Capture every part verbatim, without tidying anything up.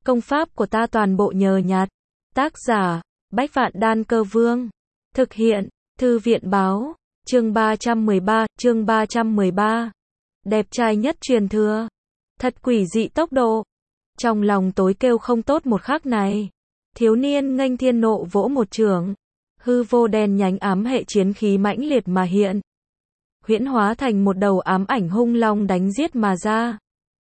Công pháp của ta toàn bộ nhờ nhặt. Tác giả, Bách Vạn Đan Cơ Vương. Thực hiện, Thư viện báo. Chương ba trăm mười ba, chương ba trăm mười ba. Đẹp trai nhất truyền thừa. Thật quỷ dị tốc độ. Trong lòng tối kêu không tốt một khắc này. Thiếu niên nghênh thiên nộ vỗ một chưởng. Hư vô đen nhánh ám hệ chiến khí mãnh liệt mà hiện. Huyễn hóa thành một đầu ám ảnh hung long đánh giết mà ra.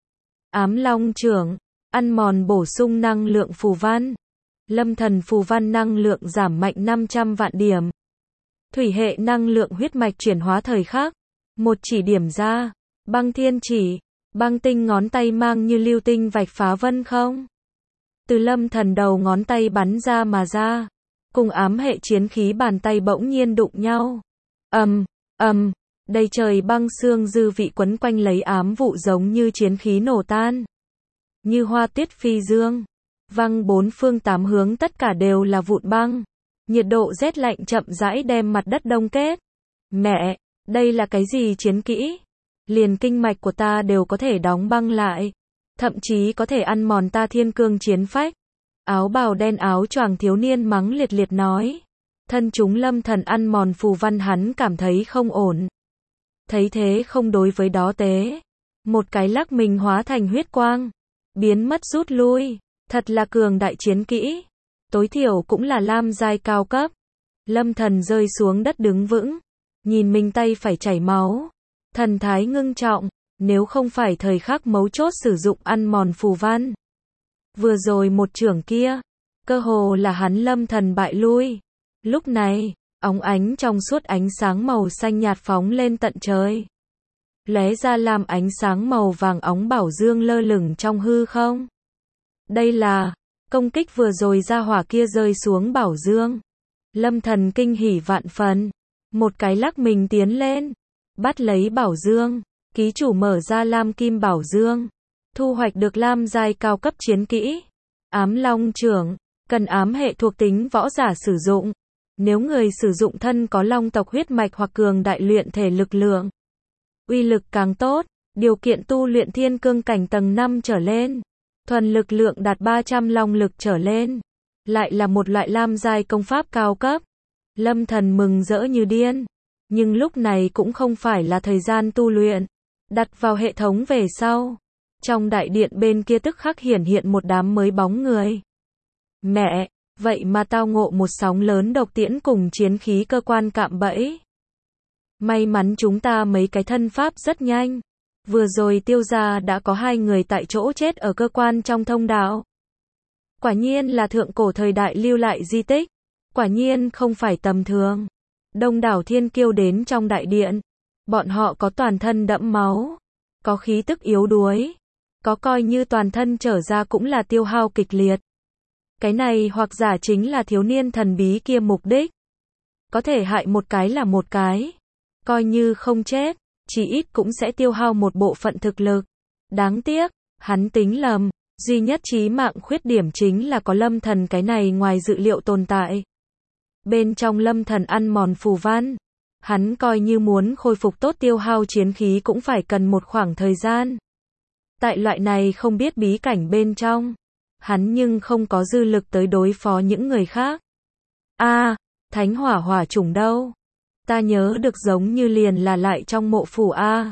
Ám long chưởng, ăn mòn bổ sung năng lượng phù văn. Lâm thần phù văn năng lượng giảm mạnh năm trăm vạn điểm. Thủy hệ năng lượng huyết mạch chuyển hóa thời khắc. Một chỉ điểm ra, băng thiên chỉ, băng tinh ngón tay mang như lưu tinh vạch phá vân không. Từ lâm thần đầu ngón tay bắn ra mà ra. Cùng ám hệ chiến khí bàn tay bỗng nhiên đụng nhau. Ầm, ầm, đầy trời băng xương dư vị quấn quanh lấy ám vụ giống như chiến khí nổ tan. Như hoa tuyết phi dương. Văng bốn phương tám hướng tất cả đều là vụn băng. Nhiệt độ rét lạnh chậm rãi đem mặt đất đông kết. Mẹ, đây là cái gì chiến kỹ? Liền kinh mạch của ta đều có thể đóng băng lại. Thậm chí có thể ăn mòn ta thiên cương chiến phách. Áo bào đen áo choàng thiếu niên mắng liệt liệt nói. Thân chúng lâm thần ăn mòn phù văn hắn cảm thấy không ổn. Thấy thế không đối với đó tế. Một cái lắc mình hóa thành huyết quang. Biến mất rút lui. Thật là cường đại chiến kỹ. Tối thiểu cũng là lam giai cao cấp. Lâm thần rơi xuống đất đứng vững. Nhìn mình tay phải chảy máu. Thần thái ngưng trọng. Nếu không phải thời khắc mấu chốt sử dụng ăn mòn phù văn. Vừa rồi một chưởng kia. Cơ hồ là hắn lâm thần bại lui. Lúc này, óng ánh trong suốt ánh sáng màu xanh nhạt phóng lên tận trời. Lóe ra làm ánh sáng màu vàng óng bảo dương lơ lửng trong hư không. Đây là, công kích vừa rồi ra hỏa kia rơi xuống bảo dương. Lâm thần kinh hỉ vạn phần. Một cái lắc mình tiến lên. Bắt lấy bảo dương. Ký chủ mở ra lam kim bảo dương. Thu hoạch được lam giai cao cấp chiến kỹ. Ám long chưởng. Cần ám hệ thuộc tính võ giả sử dụng. Nếu người sử dụng thân có long tộc huyết mạch hoặc cường đại luyện thể lực lượng. Uy lực càng tốt. Điều kiện tu luyện thiên cương cảnh tầng năm trở lên. Thuần lực lượng đạt ba trăm long lực trở lên. Lại là một loại lam giai công pháp cao cấp. Lâm thần mừng rỡ như điên. Nhưng lúc này cũng không phải là thời gian tu luyện. Đặt vào hệ thống về sau. Trong đại điện bên kia tức khắc hiển hiện một đám mới bóng người. Mẹ, vậy mà tao ngộ một sóng lớn độc tiễn cùng chiến khí cơ quan cạm bẫy. May mắn chúng ta mấy cái thân pháp rất nhanh. Vừa rồi tiêu gia đã có hai người tại chỗ chết ở cơ quan trong thông đạo. Quả nhiên là thượng cổ thời đại lưu lại di tích. Quả nhiên không phải tầm thường. Đông đảo thiên kiêu đến trong đại điện. Bọn họ có toàn thân đẫm máu. Có khí tức yếu đuối. Có coi như toàn thân trở ra cũng là tiêu hao kịch liệt. Cái này hoặc giả chính là thiếu niên thần bí kia mục đích. Có thể hại một cái là một cái. Coi như không chết. Chỉ ít cũng sẽ tiêu hao một bộ phận thực lực. Đáng tiếc, hắn tính lầm, duy nhất chí mạng khuyết điểm chính là có lâm thần cái này ngoài dự liệu tồn tại. Bên trong lâm thần ăn mòn phù văn, hắn coi như muốn khôi phục tốt tiêu hao chiến khí cũng phải cần một khoảng thời gian. Tại loại này không biết bí cảnh bên trong, hắn nhưng không có dư lực tới đối phó những người khác. A, à, thánh hỏa hỏa chủng đâu? Ta nhớ được giống như liền là lại trong mộ phủ A.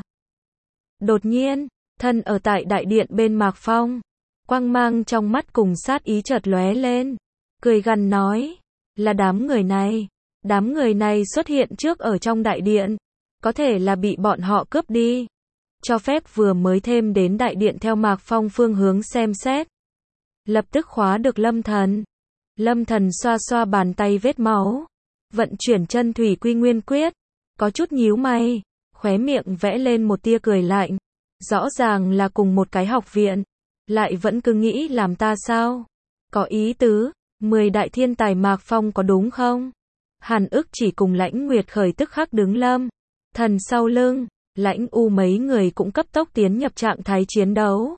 Đột nhiên, thân ở tại đại điện bên Mạc Phong. Quang mang trong mắt cùng sát ý chợt lóe lên. Cười gằn nói. Là đám người này. Đám người này xuất hiện trước ở trong đại điện. Có thể là bị bọn họ cướp đi. Cho phép vừa mới thêm đến đại điện theo Mạc Phong phương hướng xem xét. Lập tức khóa được lâm thần. Lâm thần xoa xoa bàn tay vết máu. Vận chuyển chân thủy quy nguyên quyết. Có chút nhíu mày. Khóe miệng vẽ lên một tia cười lạnh. Rõ ràng là cùng một cái học viện. Lại vẫn cứ nghĩ làm ta sao? Có ý tứ. Mười đại thiên tài Mạc Phong có đúng không? Hàn ức chỉ cùng Lãnh Nguyệt khởi tức khắc đứng lâm. Thần sau lưng. Lãnh u mấy người cũng cấp tốc tiến nhập trạng thái chiến đấu.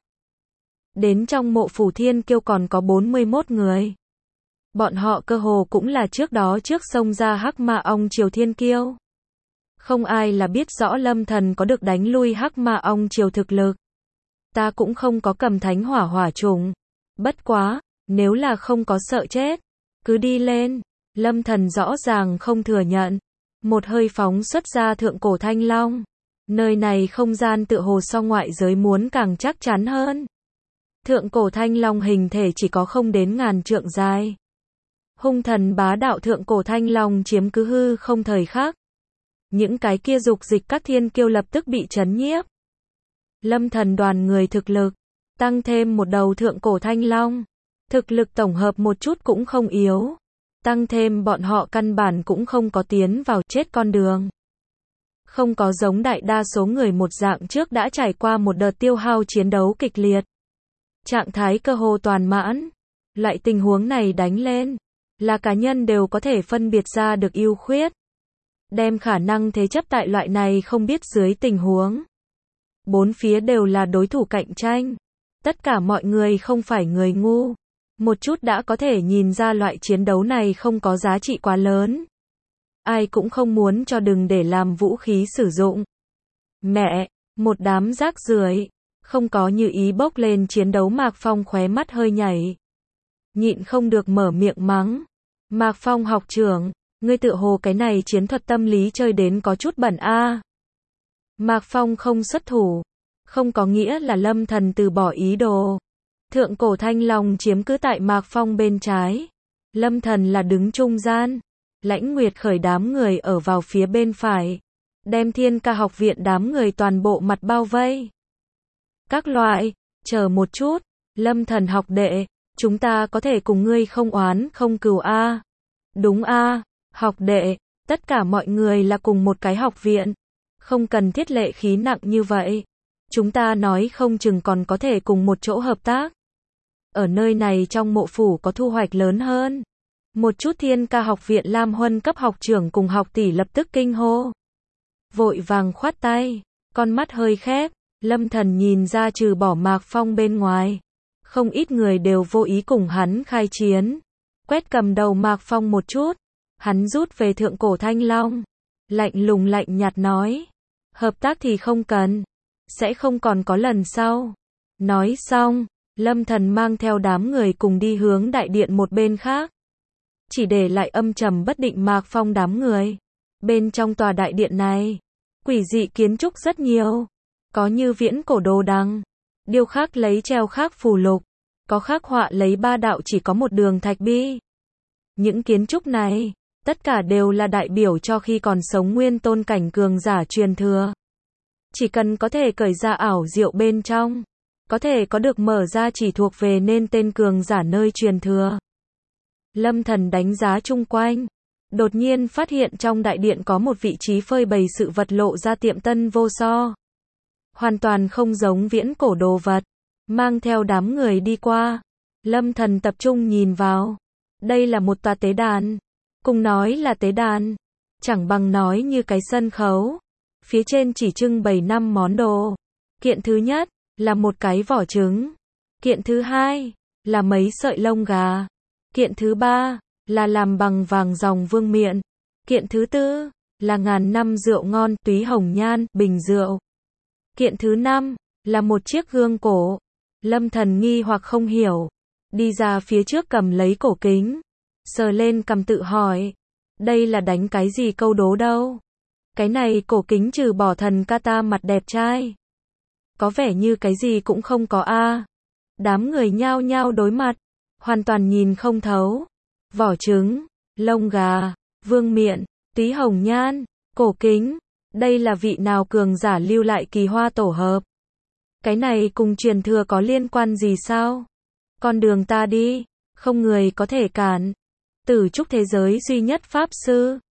Đến trong mộ phủ thiên kiêu còn có bốn mươi mốt người. Bọn họ cơ hồ cũng là trước đó trước xông ra Hắc Ma Ong Triều thiên kiêu. Không ai là biết rõ lâm thần có được đánh lui Hắc Ma Ong Triều thực lực. Ta cũng không có cầm thánh hỏa hỏa trùng. Bất quá, nếu là không có sợ chết, cứ đi lên. Lâm Thần rõ ràng không thừa nhận. Một hơi phóng xuất ra thượng cổ thanh long. Nơi này không gian tựa hồ so ngoại giới muốn càng chắc chắn hơn. Thượng cổ thanh long hình thể chỉ có không đến ngàn trượng dài. Hung thần bá đạo thượng cổ thanh long chiếm cứ hư không thời khắc. Những cái kia dục dịch các thiên kiêu lập tức bị chấn nhiếp. Lâm Thần đoàn người thực lực, tăng thêm một đầu thượng cổ thanh long. Thực lực tổng hợp một chút cũng không yếu. Tăng thêm bọn họ căn bản cũng không có tiến vào chết con đường. Không có giống đại đa số người một dạng trước đã trải qua một đợt tiêu hao chiến đấu kịch liệt. Trạng thái cơ hồ toàn mãn. Loại tình huống này đánh lên, là cá nhân đều có thể phân biệt ra được ưu khuyết. Đem khả năng thế chấp tại loại này không biết dưới tình huống. Bốn phía đều là đối thủ cạnh tranh. Tất cả mọi người không phải người ngu. Một chút đã có thể nhìn ra loại chiến đấu này không có giá trị quá lớn. Ai cũng không muốn cho đừng để làm vũ khí sử dụng. Mẹ, một đám rác rưởi, không có như ý bốc lên chiến đấu. Mạc Phong khóe mắt hơi nhảy. Nhịn không được mở miệng mắng. Mạc Phong học trưởng, ngươi tự hồ cái này chiến thuật tâm lý chơi đến có chút bẩn a. À. Mạc Phong không xuất thủ, không có nghĩa là Lâm Thần từ bỏ ý đồ. Thượng cổ thanh long chiếm cứ tại Mạc Phong bên trái. Lâm Thần là đứng trung gian. Lãnh Nguyệt khởi đám người ở vào phía bên phải. Đem Thiên Ca học viện đám người toàn bộ mặt bao vây. Các loại, chờ một chút, Lâm Thần học đệ, chúng ta có thể cùng ngươi không oán không cừu a. À. Đúng a, à, học đệ, tất cả mọi người là cùng một cái học viện. Không cần thiết lệ khí nặng như vậy. Chúng ta nói không chừng còn có thể cùng một chỗ hợp tác. Ở nơi này trong mộ phủ có thu hoạch lớn hơn. Một chút Thiên Ca học viện Lam Huân cấp học trưởng cùng học tỷ lập tức kinh hô. Vội vàng khoát tay, con mắt hơi khép, Lâm Thần nhìn ra trừ bỏ Mạc Phong bên ngoài. Không ít người đều vô ý cùng hắn khai chiến. Quét cầm đầu Mạc Phong một chút. Hắn rút về thượng cổ thanh long. Lạnh lùng lạnh nhạt nói. Hợp tác thì không cần. Sẽ không còn có lần sau. Nói xong, Lâm Thần mang theo đám người cùng đi hướng đại điện một bên khác. Chỉ để lại âm trầm bất định Mạc Phong đám người. Bên trong tòa đại điện này, quỷ dị kiến trúc rất nhiều. Có như viễn cổ đồ đằng, điêu khắc lấy treo khắc phù lục, có khắc họa lấy ba đạo chỉ có một đường thạch bi. Những kiến trúc này, tất cả đều là đại biểu cho khi còn sống nguyên tôn cảnh cường giả truyền thừa. Chỉ cần có thể cởi ra ảo diệu bên trong, có thể có được mở ra chỉ thuộc về nên tên cường giả nơi truyền thừa. Lâm Thần đánh giá chung quanh, đột nhiên phát hiện trong đại điện có một vị trí phơi bày sự vật lộ ra tiệm tân vô so. Hoàn toàn không giống viễn cổ đồ vật. Mang theo đám người đi qua. Lâm Thần tập trung nhìn vào. Đây là một tòa tế đàn. Cùng nói là tế đàn, chẳng bằng nói như cái sân khấu. Phía trên chỉ trưng bày năm món đồ. Kiện thứ nhất là một cái vỏ trứng. Kiện thứ hai là mấy sợi lông gà. Kiện thứ ba là làm bằng vàng ròng vương miện. Kiện thứ tư là ngàn năm rượu ngon túy hồng nhan bình rượu. Kiện thứ năm là một chiếc gương cổ. Lâm Thần nghi hoặc không hiểu, đi ra phía trước cầm lấy cổ kính, sờ lên cầm tự hỏi, đây là đánh cái gì câu đố đâu? Cái này cổ kính trừ bỏ thần Kata mặt đẹp trai, có vẻ như cái gì cũng không có a. À. Đám người nhao nhao đối mặt, hoàn toàn nhìn không thấu. Vỏ trứng, lông gà, vương miện, túy hồng nhan, cổ kính, đây là vị nào cường giả lưu lại kỳ hoa tổ hợp? Cái này cùng truyền thừa có liên quan gì sao? Con đường ta đi, không người có thể cản. Tử trúc thế giới duy nhất pháp sư,